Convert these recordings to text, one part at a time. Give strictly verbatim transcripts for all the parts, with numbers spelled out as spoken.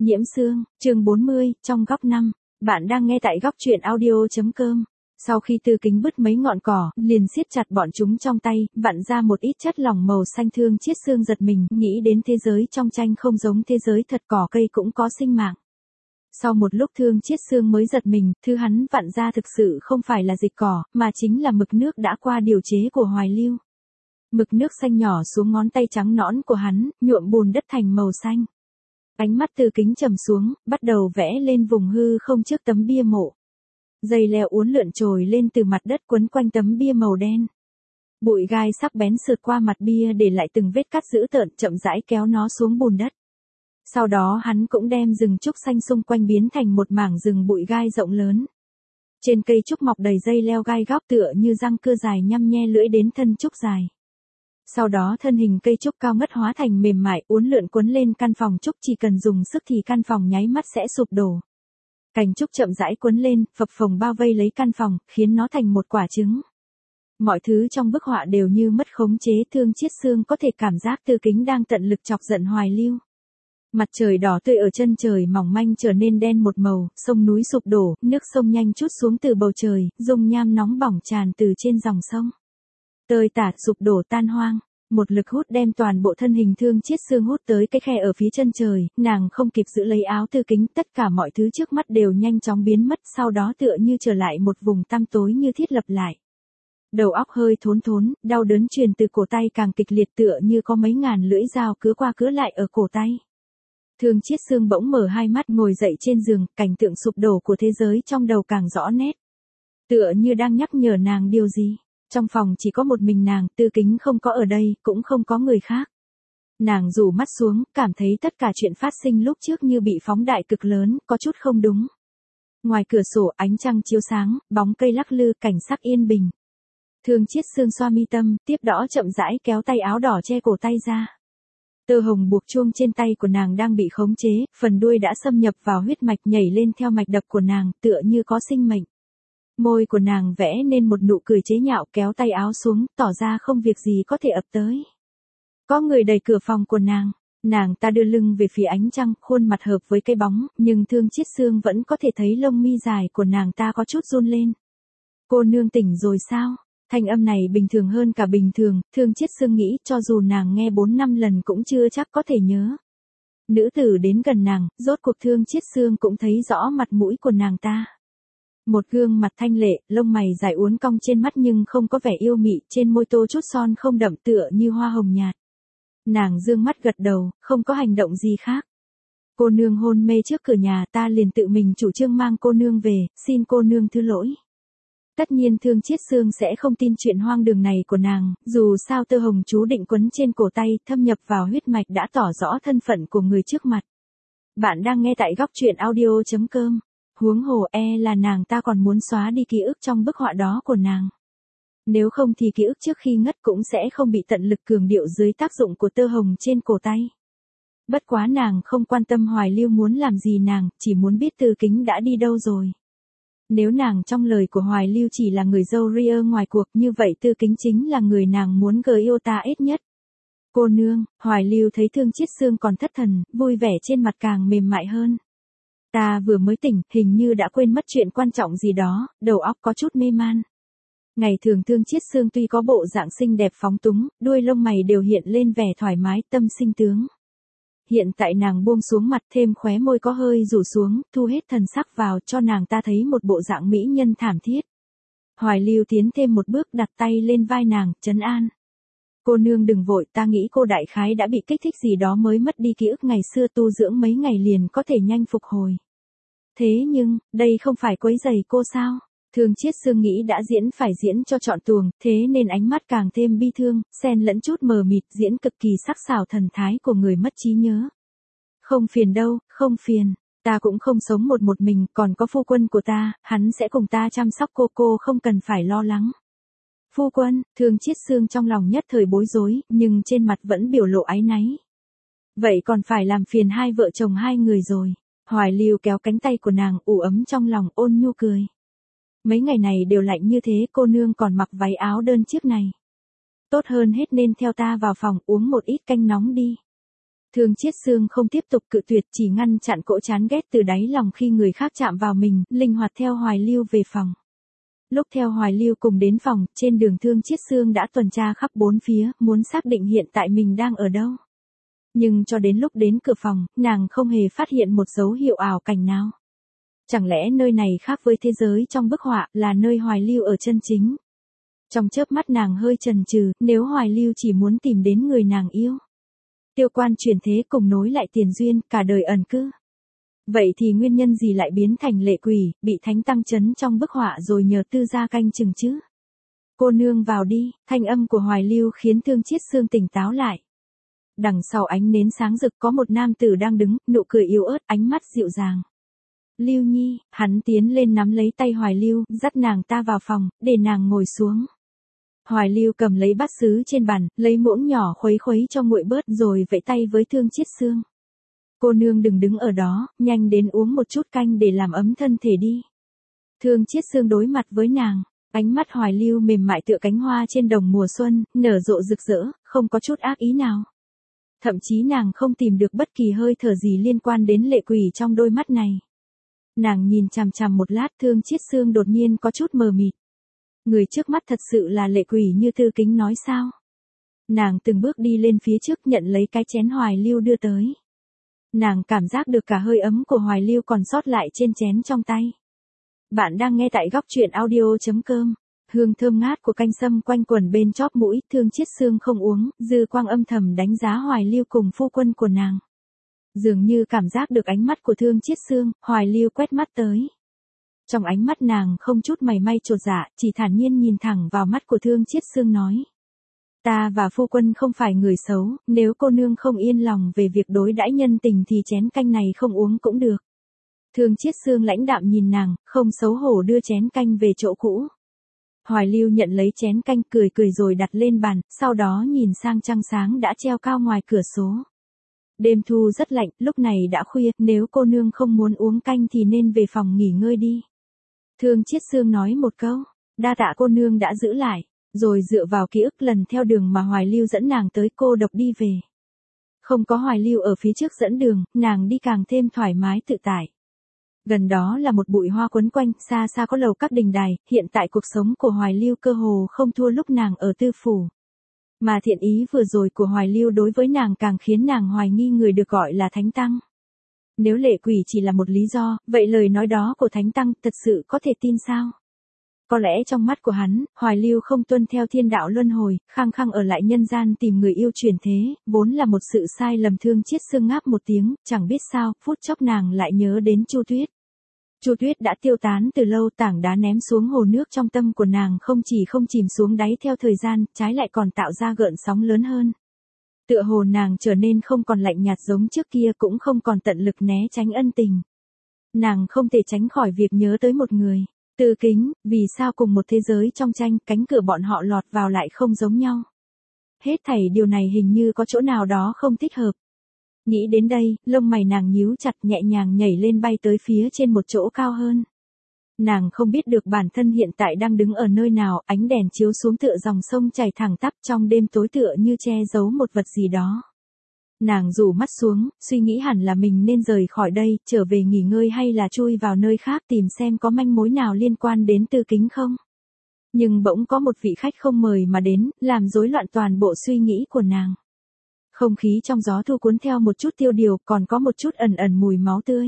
Nhiễm Sương, chương bốn mươi, trong góc năm. Bạn đang nghe tại góc truyện audio.com. Sau khi Tư Kính bứt mấy ngọn cỏ, liền siết chặt bọn chúng trong tay, vặn ra một ít chất lỏng màu xanh. Thương Chiết Sương giật mình, nghĩ đến thế giới trong tranh không giống thế giới thật, cỏ cây cũng có sinh mạng. Sau một lúc Thương Chiết Sương mới giật mình, thứ hắn vặn ra thực sự không phải là dịch cỏ, mà chính là mực nước đã qua điều chế của Hoài Lưu. Mực nước xanh nhỏ xuống ngón tay trắng nõn của hắn, nhuộm bùn đất thành màu xanh. Ánh mắt Tư Kính trầm xuống, bắt đầu vẽ lên vùng hư không trước tấm bia mộ. Dây leo uốn lượn trồi lên từ mặt đất quấn quanh tấm bia màu đen. Bụi gai sắc bén sượt qua mặt bia để lại từng vết cắt dữ tợn, chậm rãi kéo nó xuống bùn đất. Sau đó hắn cũng đem rừng trúc xanh xung quanh biến thành một mảng rừng bụi gai rộng lớn. Trên cây trúc mọc đầy dây leo gai góc tựa như răng cưa dài nhăm nhe lưỡi đến thân trúc dài. Sau đó thân hình cây trúc cao ngất hóa thành mềm mại, uốn lượn quấn lên căn phòng trúc, chỉ cần dùng sức thì căn phòng nháy mắt sẽ sụp đổ. Cành trúc chậm rãi quấn lên, phập phồng bao vây lấy căn phòng, khiến nó thành một quả trứng. Mọi thứ trong bức họa đều như mất khống chế. Thương Chiết Sương có thể cảm giác Tư Kính đang tận lực chọc giận Hoài Lưu. Mặt trời đỏ tươi ở chân trời mỏng manh trở nên đen một màu, sông núi sụp đổ, nước sông nhanh trút xuống từ bầu trời, dung nham nóng bỏng tràn từ trên dòng sông. Tơi tả sụp đổ tan hoang, một lực hút đem toàn bộ thân hình Thương Chiết Sương hút tới cái khe ở phía chân trời, nàng không kịp giữ lấy áo Tư Kính, tất cả mọi thứ trước mắt đều nhanh chóng biến mất, sau đó tựa như trở lại một vùng tăm tối như thiết lập lại. Đầu óc hơi thốn thốn, đau đớn truyền từ cổ tay càng kịch liệt, tựa như có mấy ngàn lưỡi dao cứa qua cứa lại ở cổ tay. Thương Chiết Sương bỗng mở hai mắt, ngồi dậy trên giường, cảnh tượng sụp đổ của thế giới trong đầu càng rõ nét. Tựa như đang nhắc nhở nàng điều gì. Trong phòng chỉ có một mình nàng, Tư Kính không có ở đây, cũng không có người khác. Nàng rủ mắt xuống, cảm thấy tất cả chuyện phát sinh lúc trước như bị phóng đại cực lớn, có chút không đúng. Ngoài cửa sổ ánh trăng chiếu sáng, bóng cây lắc lư, cảnh sắc yên bình. Thương Chiết Sương xoa mi tâm, tiếp đó chậm rãi kéo tay áo đỏ che cổ tay ra. Tơ hồng buộc chuông trên tay của nàng đang bị khống chế, phần đuôi đã xâm nhập vào huyết mạch, nhảy lên theo mạch đập của nàng, tựa như có sinh mệnh. Môi của nàng vẽ nên một nụ cười chế nhạo, kéo tay áo xuống, tỏ ra không việc gì có thể ập tới. Có người đẩy cửa phòng của nàng, nàng ta đưa lưng về phía ánh trăng, khuôn mặt hợp với cây bóng, nhưng Thương Chiết Sương vẫn có thể thấy lông mi dài của nàng ta có chút run lên. Cô nương tỉnh rồi sao? Thanh âm này bình thường hơn cả bình thường, Thương Chiết Sương nghĩ cho dù nàng nghe bốn năm lần cũng chưa chắc có thể nhớ. Nữ tử đến gần nàng, rốt cuộc Thương Chiết Sương cũng thấy rõ mặt mũi của nàng ta. Một gương mặt thanh lệ, lông mày dài uốn cong trên mắt nhưng không có vẻ yêu mị, trên môi tô chút son không đậm, tựa như hoa hồng nhạt. Nàng dương mắt gật đầu, không có hành động gì khác. Cô nương hôn mê trước cửa nhà, ta liền tự mình chủ trương mang cô nương về, xin cô nương thứ lỗi. Tất nhiên Thương Chiết Sương sẽ không tin chuyện hoang đường này của nàng, dù sao tơ hồng chú định quấn trên cổ tay, thâm nhập vào huyết mạch đã tỏ rõ thân phận của người trước mặt. Bạn đang nghe tại góc truyện audio.com. Huống hồ e là nàng ta còn muốn xóa đi ký ức trong bức họa đó của nàng. Nếu không thì ký ức trước khi ngất cũng sẽ không bị tận lực cường điệu dưới tác dụng của tơ hồng trên cổ tay. Bất quá nàng không quan tâm Hoài Lưu muốn làm gì nàng, chỉ muốn biết Tư Kính đã đi đâu rồi. Nếu nàng trong lời của Hoài Lưu chỉ là người dâu ria ngoài cuộc, như vậy Tư Kính chính là người nàng muốn gờ yêu ta ít nhất. Cô nương, Hoài Lưu thấy Thương Chiết Sương còn thất thần, vui vẻ trên mặt càng mềm mại hơn. Ta vừa mới tỉnh, hình như đã quên mất chuyện quan trọng gì đó, đầu óc có chút mê man. Ngày thường Thương Chiết Sương tuy có bộ dạng xinh đẹp phóng túng, đuôi lông mày đều hiện lên vẻ thoải mái, tâm sinh tướng. Hiện tại nàng buông xuống mặt, thêm khóe môi có hơi rủ xuống, thu hết thần sắc vào, cho nàng ta thấy một bộ dạng mỹ nhân thảm thiết. Hoài Lưu tiến thêm một bước, đặt tay lên vai nàng, trấn an. Cô nương đừng vội, ta nghĩ cô đại khái đã bị kích thích gì đó mới mất đi ký ức ngày xưa, tu dưỡng mấy ngày liền có thể nhanh phục hồi. Thế nhưng, đây không phải quấy rầy cô sao? Thương Chiết Sương nghĩ đã diễn phải diễn cho trọn tuồng, thế nên ánh mắt càng thêm bi thương, xen lẫn chút mờ mịt, diễn cực kỳ sắc sảo thần thái của người mất trí nhớ. Không phiền đâu, không phiền, ta cũng không sống một một mình, còn có phu quân của ta, hắn sẽ cùng ta chăm sóc cô, cô không cần phải lo lắng. Phu quân, Thương Chiết Sương trong lòng nhất thời bối rối, nhưng trên mặt vẫn biểu lộ áy náy. Vậy còn phải làm phiền hai vợ chồng hai người rồi. Hoài Lưu kéo cánh tay của nàng, ủ ấm trong lòng, ôn nhu cười. Mấy ngày này đều lạnh như thế, cô nương còn mặc váy áo đơn chiếc này. Tốt hơn hết nên theo ta vào phòng uống một ít canh nóng đi. Thương Chiết Xương không tiếp tục cự tuyệt, chỉ ngăn chặn cỗ chán ghét từ đáy lòng khi người khác chạm vào mình, linh hoạt theo Hoài Lưu về phòng. Lúc theo Hoài Lưu cùng đến phòng, trên đường Thương Chiết Xương đã tuần tra khắp bốn phía, muốn xác định hiện tại mình đang ở đâu. Nhưng cho đến lúc đến cửa phòng, nàng không hề phát hiện một dấu hiệu ảo cảnh nào. Chẳng lẽ nơi này khác với thế giới trong bức họa, là nơi Hoài Lưu ở chân chính? Trong chớp mắt nàng hơi chần chừ, nếu Hoài Lưu chỉ muốn tìm đến người nàng yêu. Tiêu quan chuyển thế cùng nối lại tiền duyên, cả đời ẩn cư. Vậy thì nguyên nhân gì lại biến thành lệ quỷ, bị thánh tăng chấn trong bức họa rồi nhờ tư gia canh chừng chứ? Cô nương vào đi, thanh âm của Hoài Lưu khiến Thương Chiết Xương tỉnh táo lại. Đằng sau ánh nến sáng rực có một nam tử đang đứng, nụ cười yếu ớt, ánh mắt dịu dàng. Lưu Nhi, hắn tiến lên nắm lấy tay Hoài Lưu, dắt nàng ta vào phòng, để nàng ngồi xuống. Hoài Lưu cầm lấy bát sứ trên bàn, lấy muỗng nhỏ khuấy khuấy cho nguội bớt rồi vẫy tay với Thương Chiết Xương. Cô nương đừng đứng ở đó, nhanh đến uống một chút canh để làm ấm thân thể đi. Thương Chiết Xương đối mặt với nàng, ánh mắt Hoài Lưu mềm mại tựa cánh hoa trên đồng mùa xuân, nở rộ rực rỡ, không có chút ác ý nào. Thậm chí nàng không tìm được bất kỳ hơi thở gì liên quan đến lệ quỷ trong đôi mắt này. Nàng nhìn chằm chằm một lát, Thương Chiết Xương đột nhiên có chút mờ mịt. Người trước mắt thật sự là lệ quỷ như Tư Kính nói sao? Nàng từng bước đi lên phía trước nhận lấy cái chén Hoài Lưu đưa tới. Nàng cảm giác được cả hơi ấm của Hoài Lưu còn sót lại trên chén trong tay. Bạn đang nghe tại góc truyện audio chấm com. Hương thơm ngát của canh sâm quanh quẩn bên chóp mũi, Thương Chiết Xương không uống, dư quang âm thầm đánh giá Hoài Lưu cùng phu quân của nàng. Dường như cảm giác được ánh mắt của Thương Chiết Xương, Hoài Lưu quét mắt tới. Trong ánh mắt nàng không chút mảy may chột dạ, chỉ thản nhiên nhìn thẳng vào mắt của Thương Chiết Xương nói. Ta và phu quân không phải người xấu, nếu cô nương không yên lòng về việc đối đãi nhân tình thì chén canh này không uống cũng được. Thương Chiết Xương lãnh đạm nhìn nàng, không xấu hổ đưa chén canh về chỗ cũ. Hoài Lưu nhận lấy chén canh cười cười rồi đặt lên bàn, sau đó nhìn sang trăng sáng đã treo cao ngoài cửa sổ. Đêm thu rất lạnh, lúc này đã khuya, nếu cô nương không muốn uống canh thì nên về phòng nghỉ ngơi đi. Thương Chiết Xương nói một câu, đa tạ cô nương đã giữ lại, rồi dựa vào ký ức lần theo đường mà Hoài Lưu dẫn nàng tới cô độc đi về. Không có Hoài Lưu ở phía trước dẫn đường, nàng đi càng thêm thoải mái tự tại. Gần đó là một bụi hoa quấn quanh, xa xa có lầu các đình đài, hiện tại cuộc sống của Hoài Lưu cơ hồ không thua lúc nàng ở tư phủ. Mà thiện ý vừa rồi của Hoài Lưu đối với nàng càng khiến nàng hoài nghi người được gọi là Thánh Tăng. Nếu lệ quỷ chỉ là một lý do, vậy lời nói đó của Thánh Tăng thật sự có thể tin sao? Có lẽ trong mắt của hắn, Hoài Lưu không tuân theo thiên đạo luân hồi, khăng khăng ở lại nhân gian tìm người yêu chuyển thế, vốn là một sự sai lầm. Thương Chiết Xương ngáp một tiếng, chẳng biết sao, phút chốc nàng lại nhớ đến Chu Tuyết. Chu Tuyết đã tiêu tán từ lâu, tảng đá ném xuống hồ nước trong tâm của nàng không chỉ không chìm xuống đáy theo thời gian, trái lại còn tạo ra gợn sóng lớn hơn. Tựa hồ nàng trở nên không còn lạnh nhạt giống trước kia, cũng không còn tận lực né tránh ân tình. Nàng không thể tránh khỏi việc nhớ tới một người. Tư Kính, vì sao cùng một thế giới trong tranh, cánh cửa bọn họ lọt vào lại không giống nhau. Hết thảy điều này hình như có chỗ nào đó không thích hợp. Nghĩ đến đây, lông mày nàng nhíu chặt, nhẹ nhàng nhảy lên bay tới phía trên một chỗ cao hơn. Nàng không biết được bản thân hiện tại đang đứng ở nơi nào, ánh đèn chiếu xuống tựa dòng sông chảy thẳng tắp trong đêm tối tựa như che giấu một vật gì đó. Nàng rủ mắt xuống, suy nghĩ hẳn là mình nên rời khỏi đây, trở về nghỉ ngơi hay là chui vào nơi khác tìm xem có manh mối nào liên quan đến Tư Kính không. Nhưng bỗng có một vị khách không mời mà đến, làm rối loạn toàn bộ suy nghĩ của nàng. Không khí trong gió thu cuốn theo một chút tiêu điều, còn có một chút ẩn ẩn mùi máu tươi.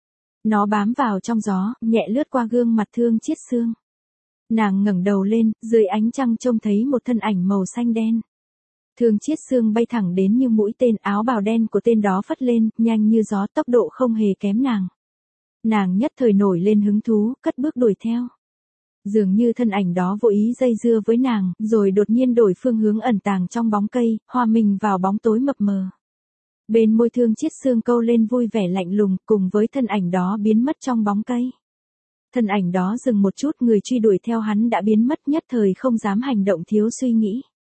Nó bám vào trong gió, nhẹ lướt qua gương mặt Thương Chiết Xương. Nàng ngẩng đầu lên, dưới ánh trăng trông thấy một thân ảnh màu xanh đen. Thương Chiết Xương bay thẳng đến như mũi tên, áo bào đen của tên đó phất lên, nhanh như gió, tốc độ không hề kém nàng. Nàng nhất thời nổi lên hứng thú, cất bước đuổi theo. Dường như thân ảnh đó vô ý dây dưa với nàng, rồi đột nhiên đổi phương hướng ẩn tàng trong bóng cây, hòa mình vào bóng tối mập mờ. Bên môi Thương Chiết Xương câu lên vui vẻ lạnh lùng, cùng với thân ảnh đó biến mất trong bóng cây. Thân ảnh đó dừng một chút, người truy đuổi theo hắn đã biến mất, nhất thời không dám hành động thiếu suy nghĩ.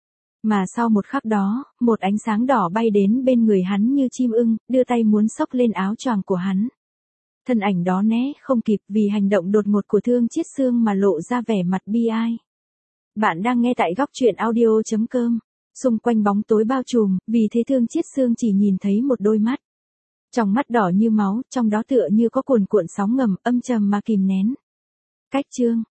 Mà sau một khắc đó, một ánh sáng đỏ bay đến bên người hắn như chim ưng, đưa tay muốn xốc lên áo choàng của hắn. Thân ảnh đó né không kịp vì hành động đột ngột của Thương Chiết Xương mà lộ ra vẻ mặt bi ai. Bạn đang nghe tại góc truyện audio chấm com. Xung quanh bóng tối bao trùm, vì thế Thương Chiết Xương chỉ nhìn thấy một đôi mắt. Trong mắt đỏ như máu, trong đó tựa như có cuồn cuộn sóng ngầm, âm trầm mà kìm nén. Cách chương.